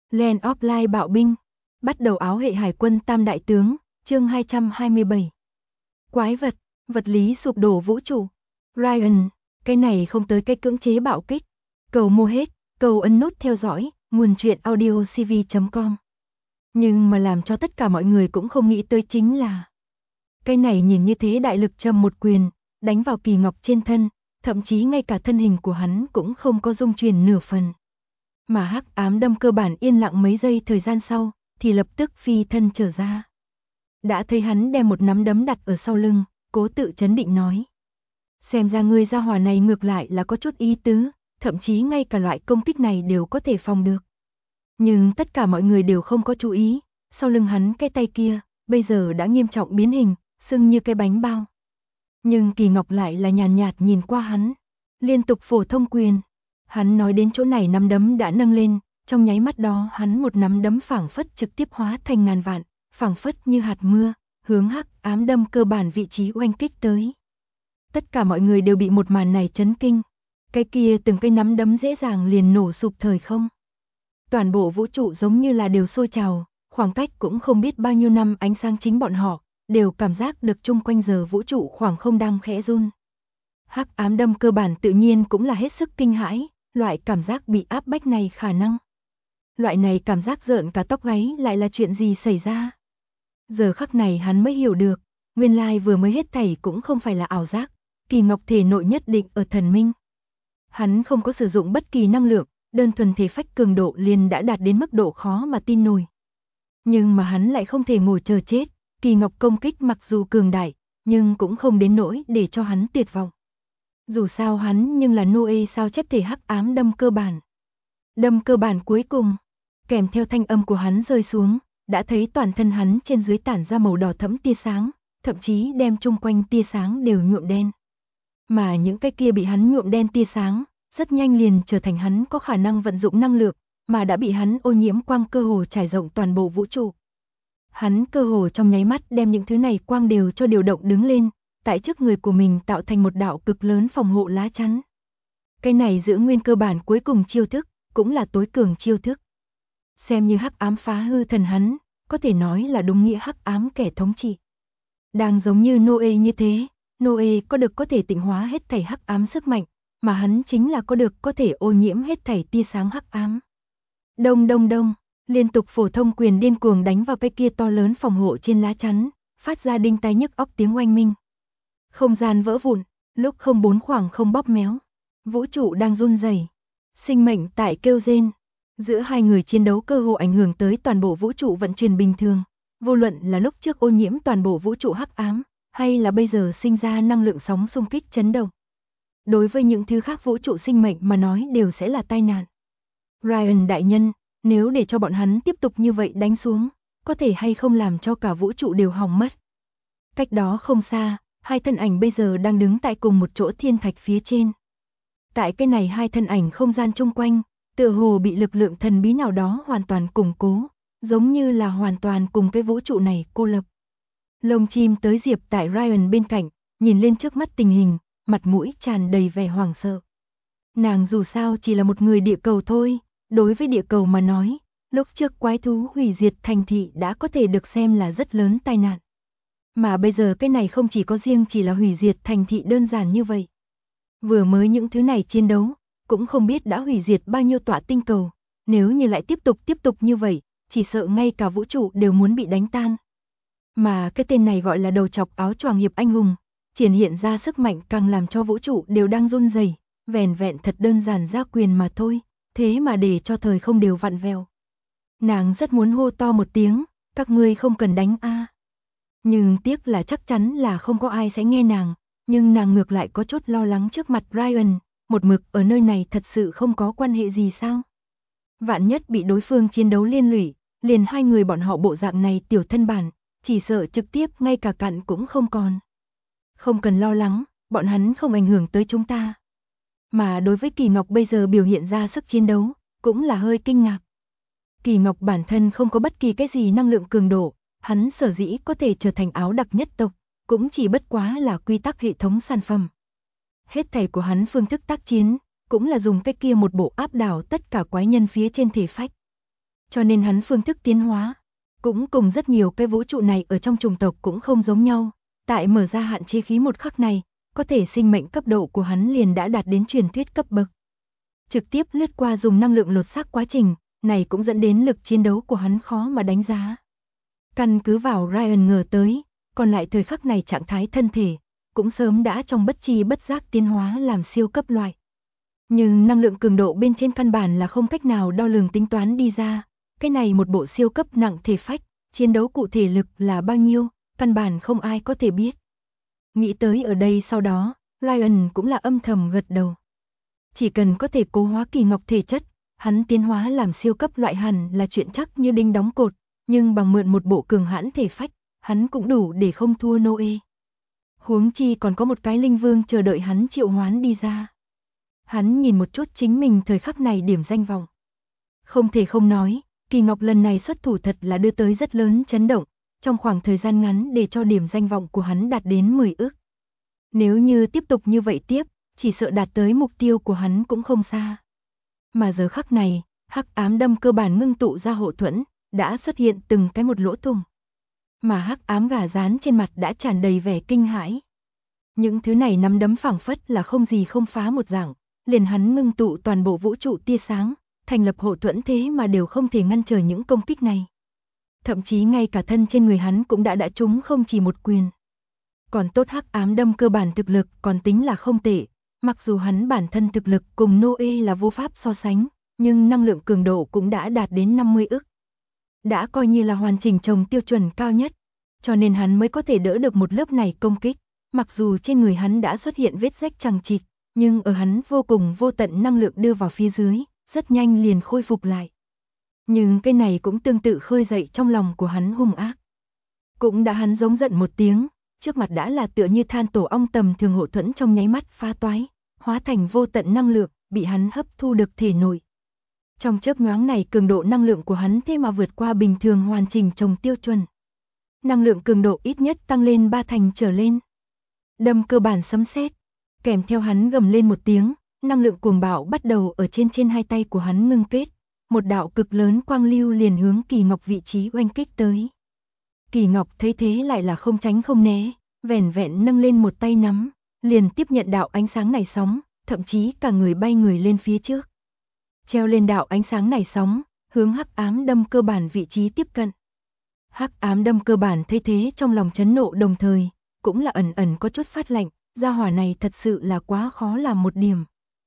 Land of Light bạo binh. Bắt đầu áo hệ hải quân tam đại tướng, chương 227. Quái vật, vật lý sụp đổ vũ trụ. Ryan, cái này không tới cái cưỡng chế bạo kích. Cầu mua hết, cầu ấn nút theo dõi, nguồn truyện audiocv.com. Nhưng mà làm cho tất cả mọi người cũng không nghĩ tới chính là cái này nhìn như thế đại lực châm một quyền, đánh vào Kỳ Ngọc trên thân, thậm chí ngay cả thân hình của hắn cũng không có rung chuyển nửa phần. Mà hắc ám đâm cơ bản yên lặng mấy giây thời gian sau, thì lập tức phi thân trở ra. Đã thấy hắn đem một nắm đấm đặt ở sau lưng, cố tự trấn định nói. Xem ra ngươi gia hỏa này ngược lại là có chút ý tứ, thậm chí ngay cả loại công kích này đều có thể phòng được. Nhưng tất cả mọi người đều không có chú ý, sau lưng hắn cái tay kia, bây giờ đã nghiêm trọng biến hình, sưng như cái bánh bao. Nhưng Kỳ Ngọc lại là nhàn nhạt nhìn qua hắn, liên tục phổ thông quyền. Hắn nói đến chỗ này nắm đấm đã nâng lên, trong nháy mắt đó hắn một nắm đấm phảng phất trực tiếp hóa thành ngàn vạn, phảng phất như hạt mưa, hướng hắc ám đâm cơ bản vị trí oanh kích tới. Tất cả mọi người đều bị một màn này chấn kinh, cái kia từng cái nắm đấm dễ dàng liền nổ sụp thời không. Toàn bộ vũ trụ giống như là đều sôi trào, khoảng cách cũng không biết bao nhiêu năm ánh sáng chính bọn họ, đều cảm giác được chung quanh giờ vũ trụ khoảng không đang khẽ run. Hắc ám đâm cơ bản tự nhiên cũng là hết sức kinh hãi, loại cảm giác bị áp bách này khả năng. Loại này cảm giác rợn cả tóc gáy lại là chuyện gì xảy ra. Giờ khắc này hắn mới hiểu được, nguyên lai vừa mới hết thảy cũng không phải là ảo giác, Kỳ Ngọc thể nội nhất định ở thần minh. Hắn không có sử dụng bất kỳ năng lượng, đơn thuần thể phách cường độ liền đã đạt đến mức độ khó mà tin nổi. Nhưng mà hắn lại không thể ngồi chờ chết, Kỳ Ngọc công kích mặc dù cường đại, nhưng cũng không đến nỗi để cho hắn tuyệt vọng. Dù sao hắn nhưng là Noe sao chép thể hắc ám đâm cơ bản. Đâm cơ bản cuối cùng, kèm theo thanh âm của hắn rơi xuống, đã thấy toàn thân hắn trên dưới tản ra màu đỏ thẫm tia sáng, thậm chí đem chung quanh tia sáng đều nhuộm đen. Mà những cái kia bị hắn nhuộm đen tia sáng, rất nhanh liền trở thành hắn có khả năng vận dụng năng lượng, mà đã bị hắn ô nhiễm quang cơ hồ trải rộng toàn bộ vũ trụ. Hắn cơ hồ trong nháy mắt đem những thứ này quang đều cho điều động đứng lên, tại trước người của mình tạo thành một đạo cực lớn phòng hộ lá chắn. Cái này giữ nguyên cơ bản cuối cùng chiêu thức, cũng là tối cường chiêu thức. Xem như hắc ám phá hư thần hắn, có thể nói là đúng nghĩa hắc ám kẻ thống trị. Đang giống như Noe như thế, Noe có được có thể tịnh hóa hết thảy hắc ám sức mạnh, mà hắn chính là có được có thể ô nhiễm hết thảy tia sáng hắc ám. Đông đông đông, liên tục phổ thông quyền điên cuồng đánh vào cái kia to lớn phòng hộ trên lá chắn, phát ra đinh tai nhức óc tiếng oanh minh. Không gian vỡ vụn, lúc không bốn khoảng không bóp méo. Vũ trụ đang run rẩy, sinh mệnh tại kêu rên. Giữa hai người chiến đấu cơ hồ ảnh hưởng tới toàn bộ vũ trụ vận chuyển bình thường. Vô luận là lúc trước ô nhiễm toàn bộ vũ trụ hắc ám, hay là bây giờ sinh ra năng lượng sóng xung kích chấn động. Đối với những thứ khác vũ trụ sinh mệnh mà nói đều sẽ là tai nạn. Ryan đại nhân, nếu để cho bọn hắn tiếp tục như vậy đánh xuống, có thể hay không làm cho cả vũ trụ đều hỏng mất. Cách đó không xa, hai thân ảnh bây giờ đang đứng tại cùng một chỗ thiên thạch phía trên. Tại cái này hai thân ảnh không gian chung quanh, tựa hồ bị lực lượng thần bí nào đó hoàn toàn củng cố, giống như là hoàn toàn cùng cái vũ trụ này cô lập. Lông chim tới Diệp tại Ryan bên cạnh, nhìn lên trước mắt tình hình, mặt mũi tràn đầy vẻ hoảng sợ. Nàng dù sao chỉ là một người địa cầu thôi, đối với địa cầu mà nói, lúc trước quái thú hủy diệt thành thị đã có thể được xem là rất lớn tai nạn. Mà bây giờ cái này không chỉ có riêng chỉ là hủy diệt thành thị đơn giản như vậy. Vừa mới những thứ này chiến đấu, cũng không biết đã hủy diệt bao nhiêu tọa tinh cầu, nếu như lại tiếp tục như vậy, chỉ sợ ngay cả vũ trụ đều muốn bị đánh tan. Mà cái tên này gọi là đầu chọc áo choàng hiệp anh hùng, triển hiện ra sức mạnh càng làm cho vũ trụ đều đang run rẩy, vẻn vẹn thật đơn giản ra quyền mà thôi, thế mà để cho thời không đều vặn vẹo. Nàng rất muốn hô to một tiếng, các ngươi không cần đánh a. Nhưng tiếc là chắc chắn là không có ai sẽ nghe nàng, nhưng nàng ngược lại có chút lo lắng trước mặt Ryan, một mực ở nơi này thật sự không có quan hệ gì sao? Vạn nhất bị đối phương chiến đấu liên lụy, liền hai người bọn họ bộ dạng này tiểu thân bản, chỉ sợ trực tiếp ngay cả cặn cũng không còn. Không cần lo lắng, bọn hắn không ảnh hưởng tới chúng ta. Mà đối với Kỳ Ngọc bây giờ biểu hiện ra sức chiến đấu, cũng là hơi kinh ngạc. Kỳ Ngọc bản thân không có bất kỳ cái gì năng lượng cường độ, hắn sở dĩ có thể trở thành áo đặc nhất tộc, cũng chỉ bất quá là quy tắc hệ thống sản phẩm. Hết thảy của hắn phương thức tác chiến, cũng là dùng cái kia một bộ áp đảo tất cả quái nhân phía trên thể phách. cho nên hắn phương thức tiến hóa cũng cùng rất nhiều cái vũ trụ này ở trong chủng tộc cũng không giống nhau. Tại mở ra hạn chế khí một khắc này, có thể sinh mệnh cấp độ của hắn liền đã đạt đến truyền thuyết cấp bậc. Trực tiếp lướt qua dùng năng lượng lột xác quá trình, này cũng dẫn đến lực chiến đấu của hắn khó mà đánh giá. Căn cứ vào Ryan ngờ tới, còn lại thời khắc này trạng thái thân thể, cũng sớm đã trong bất tri bất giác tiến hóa làm siêu cấp loại. Nhưng năng lượng cường độ bên trên căn bản là không cách nào đo lường tính toán đi ra, cái này một bộ siêu cấp nặng thể phách, chiến đấu cụ thể lực là bao nhiêu, căn bản không ai có thể biết. Nghĩ tới ở đây sau đó, Ryan cũng là âm thầm gật đầu. Chỉ cần có thể cố hóa Kỳ Ngọc thể chất, hắn tiến hóa làm siêu cấp loại hẳn là chuyện chắc như đinh đóng cột, nhưng bằng mượn một bộ cường hãn thể phách, hắn cũng đủ để không thua Noe. Huống chi còn có một cái linh vương chờ đợi hắn triệu hoán đi ra. Hắn nhìn một chút chính mình thời khắc này điểm danh vọng. Không thể không nói, Kỳ Ngọc lần này xuất thủ thật là đưa tới rất lớn chấn động, trong khoảng thời gian ngắn để cho điểm danh vọng của hắn đạt đến 10 ức. Nếu như tiếp tục như vậy tiếp, chỉ sợ đạt tới mục tiêu của hắn cũng không xa. Mà giờ khắc này, hắc ám đâm cơ bản ngưng tụ ra hộ thuẫn, đã xuất hiện từng cái một lỗ thủng. Mà hắc ám gà rán trên mặt đã tràn đầy vẻ kinh hãi. Những thứ này nắm đấm phảng phất là không gì không phá một dạng, liền hắn ngưng tụ toàn bộ vũ trụ tia sáng, thành lập hộ thuẫn thế mà đều không thể ngăn trở những công kích này. Thậm chí ngay cả thân trên người hắn cũng đã trúng không chỉ một quyền. Còn tốt hắc ám đâm cơ bản thực lực còn tính là không tệ, mặc dù hắn bản thân thực lực cùng Noe là vô pháp so sánh, nhưng năng lượng cường độ cũng đã đạt đến 50 ức. Đã coi như là hoàn chỉnh trồng tiêu chuẩn cao nhất, cho nên hắn mới có thể đỡ được một lớp này công kích, mặc dù trên người hắn đã xuất hiện vết rách chằng chịt, nhưng ở hắn vô cùng vô tận năng lượng đưa vào phía dưới, rất nhanh liền khôi phục lại. Nhưng cái này cũng tương tự khơi dậy trong lòng của hắn hung ác. Cũng đã hắn giống giận một tiếng, trước mặt đã là tựa như than tổ ong tầm thường hộ thuẫn trong nháy mắt phá toái, hóa thành vô tận năng lượng, bị hắn hấp thu được thể nội. Trong chớp nhoáng này cường độ năng lượng của hắn thế mà vượt qua bình thường hoàn chỉnh trồng tiêu chuẩn. Năng lượng cường độ ít nhất tăng lên 3 thành trở lên. Đâm cơ bản sấm sét, kèm theo hắn gầm lên một tiếng, năng lượng cuồng bạo bắt đầu ở trên hai tay của hắn ngưng kết, một đạo cực lớn quang lưu liền hướng Kỳ Ngọc vị trí oanh kích tới. Kỳ Ngọc thấy thế lại là không tránh không né, vẻn vẹn nâng lên một tay nắm, liền tiếp nhận đạo ánh sáng này sóng, thậm chí cả người bay người lên phía trước. Treo lên đạo ánh sáng này sóng, hướng hắc ám đâm cơ bản vị trí tiếp cận. Hắc ám đâm cơ bản thấy thế trong lòng chấn nộ đồng thời, cũng là ẩn ẩn có chút phát lạnh, gia hỏa này thật sự là quá khó làm một điểm.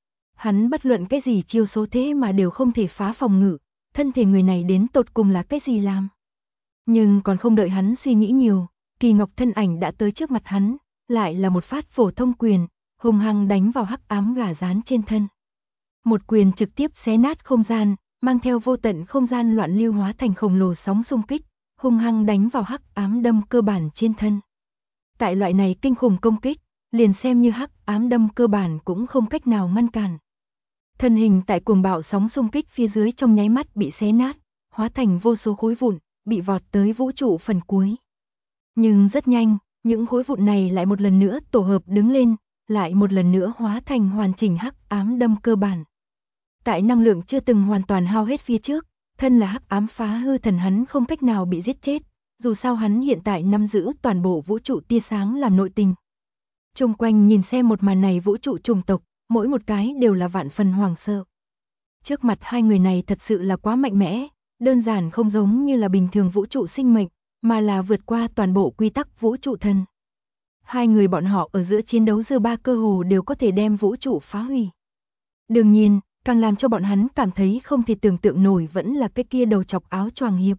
Hắn bất luận cái gì chiêu số thế mà đều không thể phá phòng ngự, thân thể người này đến tột cùng là cái gì làm. Nhưng còn không đợi hắn suy nghĩ nhiều, Kỳ Ngọc thân ảnh đã tới trước mặt hắn, lại là một phát phổ thông quyền, hung hăng đánh vào hắc ám gà rán trên thân. Một quyền trực tiếp xé nát không gian, mang theo vô tận không gian loạn lưu hóa thành khổng lồ sóng xung kích, hung hăng đánh vào hắc ám đâm cơ bản trên thân. Tại loại này kinh khủng công kích, liền xem như hắc ám đâm cơ bản cũng không cách nào ngăn cản. Thân hình tại cuồng bạo sóng xung kích phía dưới trong nháy mắt bị xé nát, hóa thành vô số khối vụn, bị vọt tới vũ trụ phần cuối. Nhưng rất nhanh, những khối vụn này lại một lần nữa tổ hợp đứng lên, lại một lần nữa hóa thành hoàn chỉnh hắc ám đâm cơ bản. Tại năng lượng chưa từng hoàn toàn hao hết phía trước, thân là hắc ám phá hư thần hắn không cách nào bị giết chết, dù sao hắn hiện tại nắm giữ toàn bộ vũ trụ tia sáng làm nội tình. Xung quanh nhìn xem một màn này vũ trụ chủng tộc, mỗi một cái đều là vạn phần hoảng sợ. Trước mặt hai người này thật sự là quá mạnh mẽ, đơn giản không giống như là bình thường vũ trụ sinh mệnh, mà là vượt qua toàn bộ quy tắc vũ trụ thần. Hai người bọn họ ở giữa chiến đấu dư ba cơ hồ đều có thể đem vũ trụ phá hủy. Đương nhiên, càng làm cho bọn hắn cảm thấy không thể tưởng tượng nổi vẫn là cái kia đầu chọc áo choàng hiệp.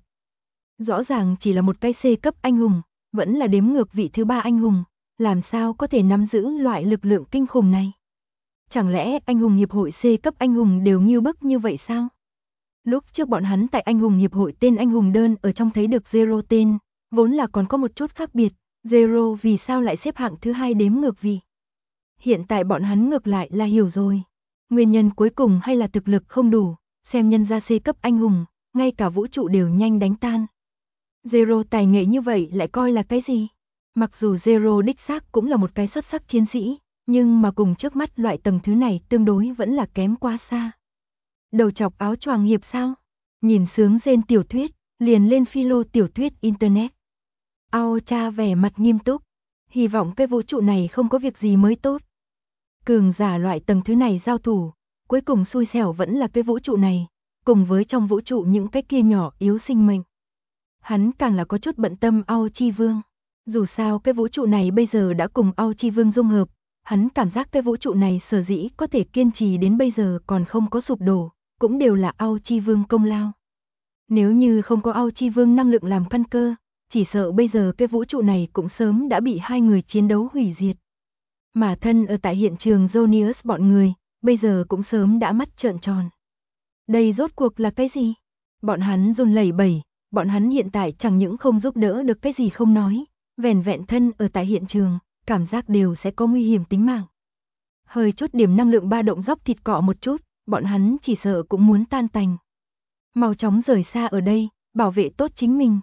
Rõ ràng chỉ là một cái C cấp anh hùng, vẫn là đếm ngược vị thứ 3 anh hùng, làm sao có thể nắm giữ loại lực lượng kinh khủng này? Chẳng lẽ anh hùng hiệp hội C cấp anh hùng đều nghiêu bức như vậy sao? Lúc trước bọn hắn tại anh hùng hiệp hội tên anh hùng đơn ở trong thấy được Zero tên, vốn là còn có một chút khác biệt, Zero vì sao lại xếp hạng thứ 2 đếm ngược vì. Hiện tại bọn hắn ngược lại là hiểu rồi. Nguyên nhân cuối cùng hay là thực lực không đủ, xem nhân ra C cấp anh hùng, ngay cả vũ trụ đều nhanh đánh tan. Zero tài nghệ như vậy lại coi là cái gì? Mặc dù Zero đích xác cũng là một cái xuất sắc chiến sĩ, nhưng mà cùng trước mắt loại tầng thứ này tương đối vẫn là kém quá xa. Đầu chọc áo choàng hiệp sao? Nhìn sướng rên tiểu thuyết, liền lên philo tiểu thuyết Internet. Ao cha vẻ mặt nghiêm túc, hy vọng cái vũ trụ này không có việc gì mới tốt. Cường giả loại tầng thứ này giao thủ, cuối cùng xui xẻo vẫn là cái vũ trụ này, cùng với trong vũ trụ những cái kia nhỏ yếu sinh mệnh. Hắn càng là có chút bận tâm Ao Chi Vương. Dù sao cái vũ trụ này bây giờ đã cùng Ao Chi Vương dung hợp, hắn cảm giác cái vũ trụ này sở dĩ có thể kiên trì đến bây giờ còn không có sụp đổ, cũng đều là Ao Chi Vương công lao. Nếu như không có Ao Chi Vương năng lượng làm căn cơ, chỉ sợ bây giờ cái vũ trụ này cũng sớm đã bị hai người chiến đấu hủy diệt. Mà thân ở tại hiện trường Jonius bọn người, bây giờ cũng sớm đã mắt trợn tròn. Đây rốt cuộc là cái gì? Bọn hắn run lẩy bẩy, bọn hắn hiện tại chẳng những không giúp đỡ được cái gì không nói, vẻn vẹn thân ở tại hiện trường, cảm giác đều sẽ có nguy hiểm tính mạng. Hơi chút điểm năng lượng ba động dốc thịt cọ một chút, bọn hắn chỉ sợ cũng muốn tan tành. Mau chóng rời xa ở đây, bảo vệ tốt chính mình.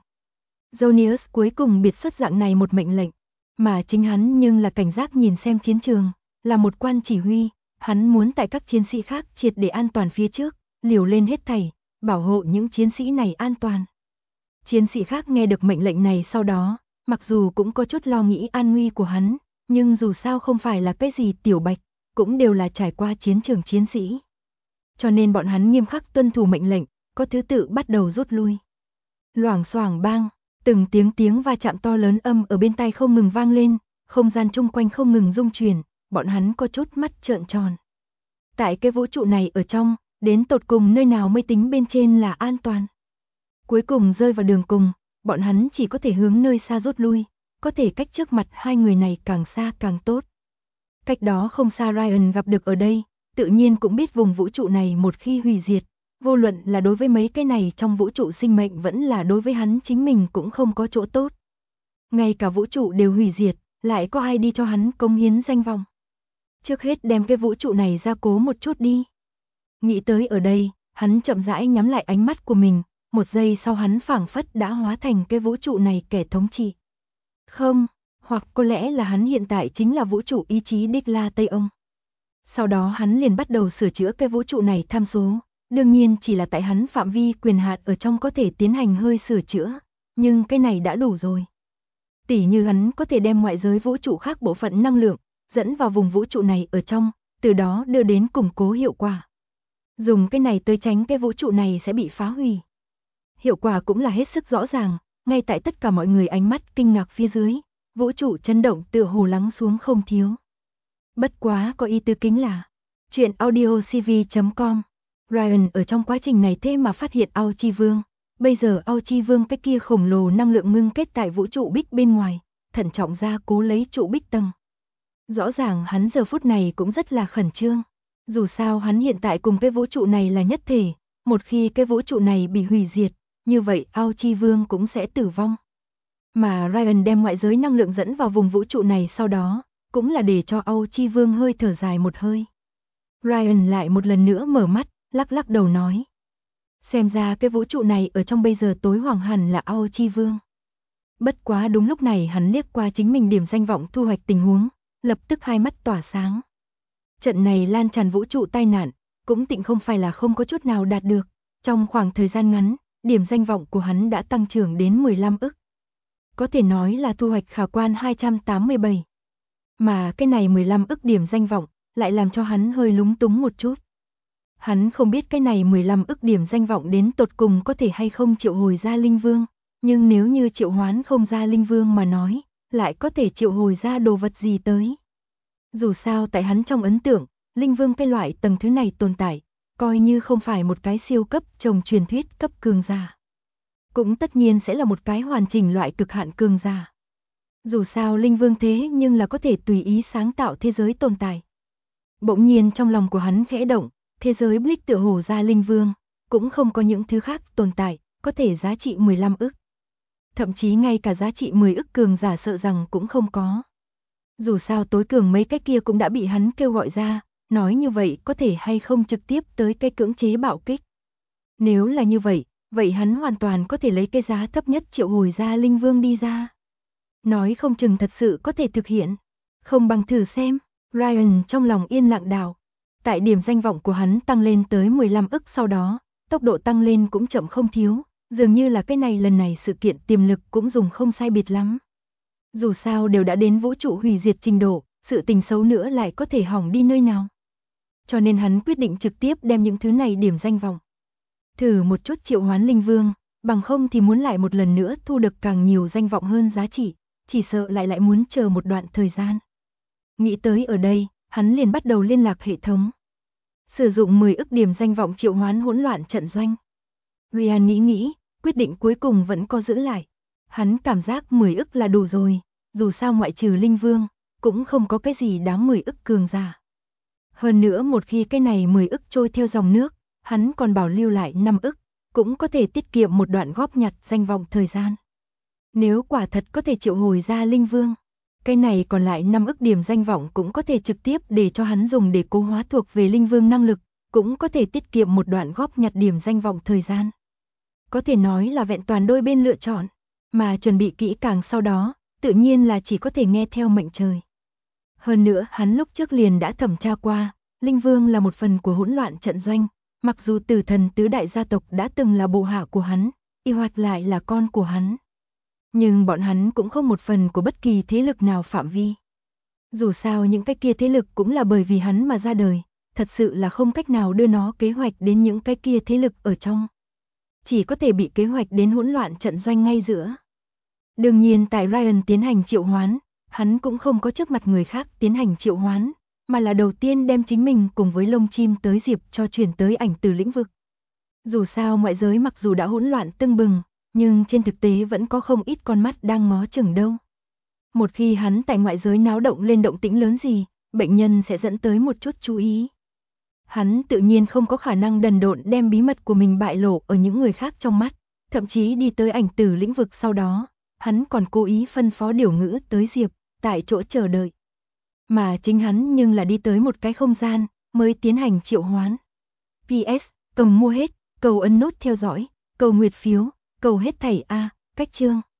Jonius cuối cùng biệt xuất dạng này một mệnh lệnh, mà chính hắn nhưng là cảnh giác nhìn xem chiến trường, là một quan chỉ huy, hắn muốn tại các chiến sĩ khác triệt để an toàn phía trước, liều lên hết thảy, bảo hộ những chiến sĩ này an toàn. Chiến sĩ khác nghe được mệnh lệnh này sau đó, mặc dù cũng có chút lo nghĩ an nguy của hắn, nhưng dù sao không phải là cái gì tiểu bạch, cũng đều là trải qua chiến trường chiến sĩ. Cho nên bọn hắn nghiêm khắc tuân thủ mệnh lệnh, có thứ tự bắt đầu rút lui. Loảng xoảng bang, từng tiếng va chạm to lớn âm ở bên tai không ngừng vang lên, không gian chung quanh không ngừng rung chuyển, bọn hắn có chút mắt trợn tròn. Tại cái vũ trụ này ở trong, đến tột cùng nơi nào mới tính bên trên là an toàn. Cuối cùng rơi vào đường cùng, bọn hắn chỉ có thể hướng nơi xa rút lui, có thể cách trước mặt hai người này càng xa càng tốt. Cách đó không xa Ryan gặp được ở đây, tự nhiên cũng biết vùng vũ trụ này một khi hủy diệt, vô luận là đối với mấy cái này trong vũ trụ sinh mệnh vẫn là đối với hắn chính mình cũng không có chỗ tốt. Ngay cả vũ trụ đều hủy diệt, lại có ai đi cho hắn cống hiến danh vọng. Trước hết đem cái vũ trụ này ra cố một chút đi. Nghĩ tới ở đây, hắn chậm rãi nhắm lại ánh mắt của mình, một giây sau hắn phảng phất đã hóa thành cái vũ trụ này kẻ thống trị. Không, hoặc có lẽ là hắn hiện tại chính là vũ trụ ý chí Đích La Tây Ông. Sau đó hắn liền bắt đầu sửa chữa cái vũ trụ này tham số, đương nhiên chỉ là tại hắn phạm vi quyền hạn ở trong có thể tiến hành hơi sửa chữa, nhưng cái này đã đủ rồi. Tỉ như hắn có thể đem ngoại giới vũ trụ khác bộ phận năng lượng, dẫn vào vùng vũ trụ này ở trong, từ đó đưa đến củng cố hiệu quả. Dùng cái này tới tránh cái vũ trụ này sẽ bị phá hủy. Hiệu quả cũng là hết sức rõ ràng, ngay tại tất cả mọi người ánh mắt kinh ngạc phía dưới, vũ trụ chấn động tựa hồ lắng xuống không thiếu. Bất quá có ý tứ kính là, chuyện audiocv.com, Ryan ở trong quá trình này thế mà phát hiện Ao Chi Vương, bây giờ Ao Chi Vương cái kia khổng lồ năng lượng ngưng kết tại vũ trụ bích bên ngoài, thận trọng ra cố lấy trụ bích tầng. Rõ ràng hắn giờ phút này cũng rất là khẩn trương, dù sao hắn hiện tại cùng cái vũ trụ này là nhất thể, một khi cái vũ trụ này bị hủy diệt, như vậy Ao Chi Vương cũng sẽ tử vong. Mà Ryan đem ngoại giới năng lượng dẫn vào vùng vũ trụ này sau đó, cũng là để cho Ao Chi Vương hơi thở dài một hơi. Ryan lại một lần nữa mở mắt, lắc lắc đầu nói. Xem ra cái vũ trụ này ở trong bây giờ tối hoàng hẳn là Ao Chi Vương. Bất quá đúng lúc này hắn liếc qua chính mình điểm danh vọng thu hoạch tình huống, lập tức hai mắt tỏa sáng. Trận này lan tràn vũ trụ tai nạn, cũng tịnh không phải là không có chút nào đạt được. Trong khoảng thời gian ngắn, điểm danh vọng của hắn đã tăng trưởng đến 15 ức. Có thể nói là thu hoạch khả quan 287. Mà cái này 15 ức điểm danh vọng, lại làm cho hắn hơi lúng túng một chút. Hắn không biết cái này 15 ức điểm danh vọng đến tột cùng có thể hay không triệu hồi ra Linh Vương, nhưng nếu như triệu hoán không ra Linh Vương mà nói, lại có thể triệu hồi ra đồ vật gì tới. Dù sao tại hắn trong ấn tượng, Linh Vương cái loại tầng thứ này tồn tại, coi như không phải một cái siêu cấp trồng truyền thuyết cấp cường giả. Cũng tất nhiên sẽ là một cái hoàn chỉnh loại cực hạn cường giả. Dù sao Linh Vương thế nhưng là có thể tùy ý sáng tạo thế giới tồn tại. Bỗng nhiên trong lòng của hắn khẽ động, thế giới Blix tựa hồ ra Linh Vương, cũng không có những thứ khác tồn tại, có thể giá trị 15 ức. Thậm chí ngay cả giá trị 10 ức cường giả sợ rằng cũng không có. Dù sao tối cường mấy cái kia cũng đã bị hắn kêu gọi ra, nói như vậy có thể hay không trực tiếp tới cái cưỡng chế bạo kích. Nếu là như vậy, vậy hắn hoàn toàn có thể lấy cái giá thấp nhất triệu hồi ra Linh Vương đi ra. Nói không chừng thật sự có thể thực hiện. Không bằng thử xem, Ryan trong lòng yên lặng đảo. Tại điểm danh vọng của hắn tăng lên tới 15 ức sau đó, tốc độ tăng lên cũng chậm không thiếu, dường như là cái này lần này sự kiện tiềm lực cũng dùng không sai biệt lắm. Dù sao đều đã đến vũ trụ hủy diệt trình độ, sự tình xấu nữa lại có thể hỏng đi nơi nào. Cho nên hắn quyết định trực tiếp đem những thứ này điểm danh vọng. Thử một chút triệu hoán linh vương, bằng không thì muốn lại một lần nữa thu được càng nhiều danh vọng hơn giá trị, chỉ sợ lại muốn chờ một đoạn thời gian. Nghĩ tới ở đây, hắn liền bắt đầu liên lạc hệ thống. Sử dụng 10 ức điểm danh vọng triệu hoán hỗn loạn trận doanh. Ryan nghĩ, quyết định cuối cùng vẫn có giữ lại. Hắn cảm giác 10 ức là đủ rồi, dù sao ngoại trừ linh vương, cũng không có cái gì đáng 10 ức cường giả. Hơn nữa một khi cái này 10 ức trôi theo dòng nước, hắn còn bảo lưu lại 5 ức, cũng có thể tiết kiệm một đoạn góp nhặt danh vọng thời gian. Nếu quả thật có thể triệu hồi ra linh vương, cái này còn lại 5 ức điểm danh vọng cũng có thể trực tiếp để cho hắn dùng để cố hóa thuộc về linh vương năng lực, cũng có thể tiết kiệm một đoạn góp nhặt điểm danh vọng thời gian. Có thể nói là vẹn toàn đôi bên lựa chọn, mà chuẩn bị kỹ càng sau đó, tự nhiên là chỉ có thể nghe theo mệnh trời. Hơn nữa hắn lúc trước liền đã thẩm tra qua, linh vương là một phần của hỗn loạn trận doanh, mặc dù tử thần tứ đại gia tộc đã từng là bộ hạ của hắn, y hoạt lại là con của hắn. Nhưng bọn hắn cũng không một phần của bất kỳ thế lực nào phạm vi. Dù sao những cái kia thế lực cũng là bởi vì hắn mà ra đời, thật sự là không cách nào đưa nó kế hoạch đến những cái kia thế lực ở trong. Chỉ có thể bị kế hoạch đến hỗn loạn trận doanh ngay giữa. Đương nhiên tại Ryan tiến hành triệu hoán, hắn cũng không có trước mặt người khác tiến hành triệu hoán, mà là đầu tiên đem chính mình cùng với lông chim tới Diệp cho chuyển tới ảnh từ lĩnh vực. Dù sao ngoại giới mặc dù đã hỗn loạn tưng bừng, nhưng trên thực tế vẫn có không ít con mắt đang ngó chừng đâu. Một khi hắn tại ngoại giới náo động lên động tĩnh lớn gì, bệnh nhân sẽ dẫn tới một chút chú ý. Hắn tự nhiên không có khả năng đần độn đem bí mật của mình bại lộ ở những người khác trong mắt, thậm chí đi tới ảnh tử lĩnh vực sau đó, hắn còn cố ý phân phó điều ngữ tới Diệp, tại chỗ chờ đợi. Mà chính hắn nhưng là đi tới một cái không gian, mới tiến hành triệu hoán. PS, cầm mua hết, cầu ấn nút theo dõi, cầu nguyệt phiếu, cầu hết thảy A, cách chương.